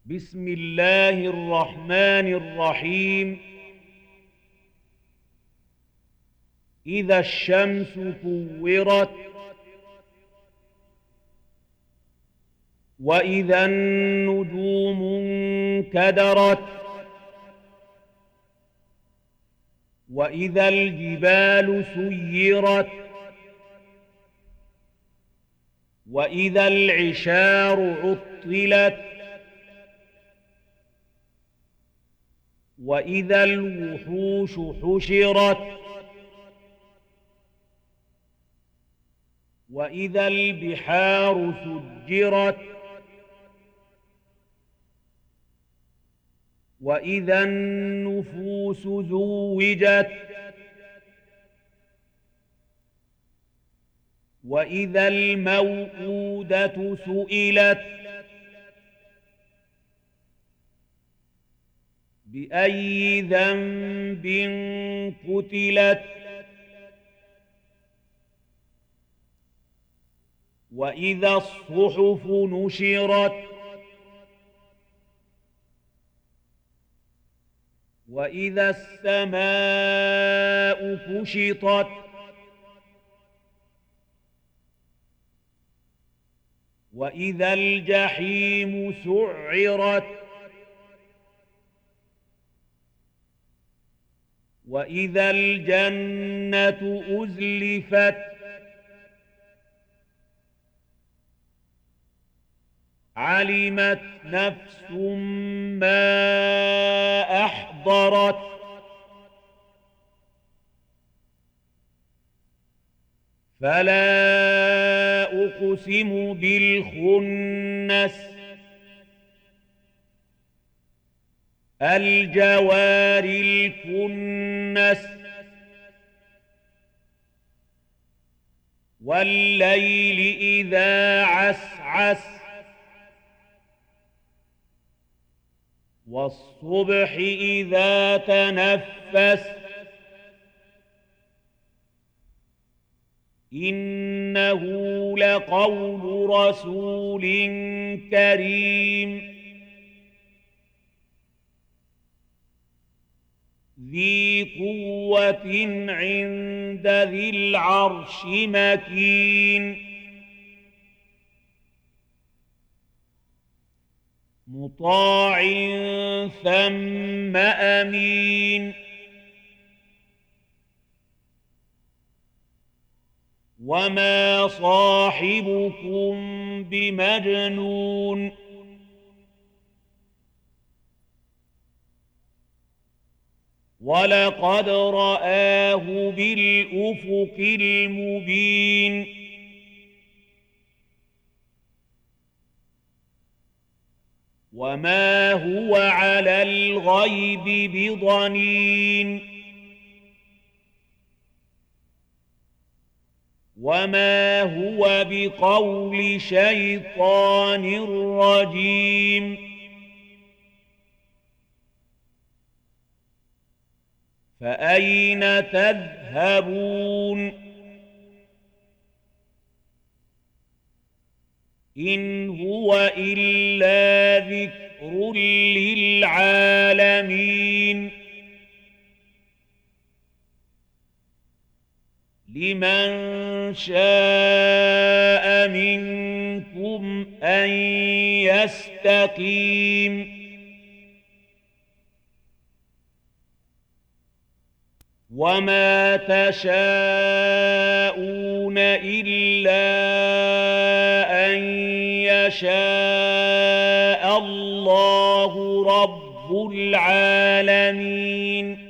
بسم الله الرحمن الرحيم. إذا الشمس كورت وإذا النجوم انكدرت وإذا الجبال سيرت وإذا العشار عطلت وإذا الوحوش حشرت وإذا البحار سجرت وإذا النفوس زوجت وإذا الموءودة سئلت بأي ذنب قتلت وإذا الصحف نشرت وإذا السماء كشطت وإذا الجحيم سعرت وإذا الجنة أزلفت علمت نفس ما أحضرت فلا أقسم بالخنس الجوار الكنس والليل إذا عسعس والصبح إذا تنفس إنه لقول رسول كريم ذي قوة عند ذي العرش مكين مطاع ثم أمين وما صاحبكم بمجنون ولقد رآه بالأفق المبين وما هو على الغيب بضنين وما هو بقول شيطان رجيم فأين تذهبون إن هو إلا ذكر للعالمين لمن شاء منكم أن يستقيم وما تشاءون إلا أن يشاء الله رب العالمين.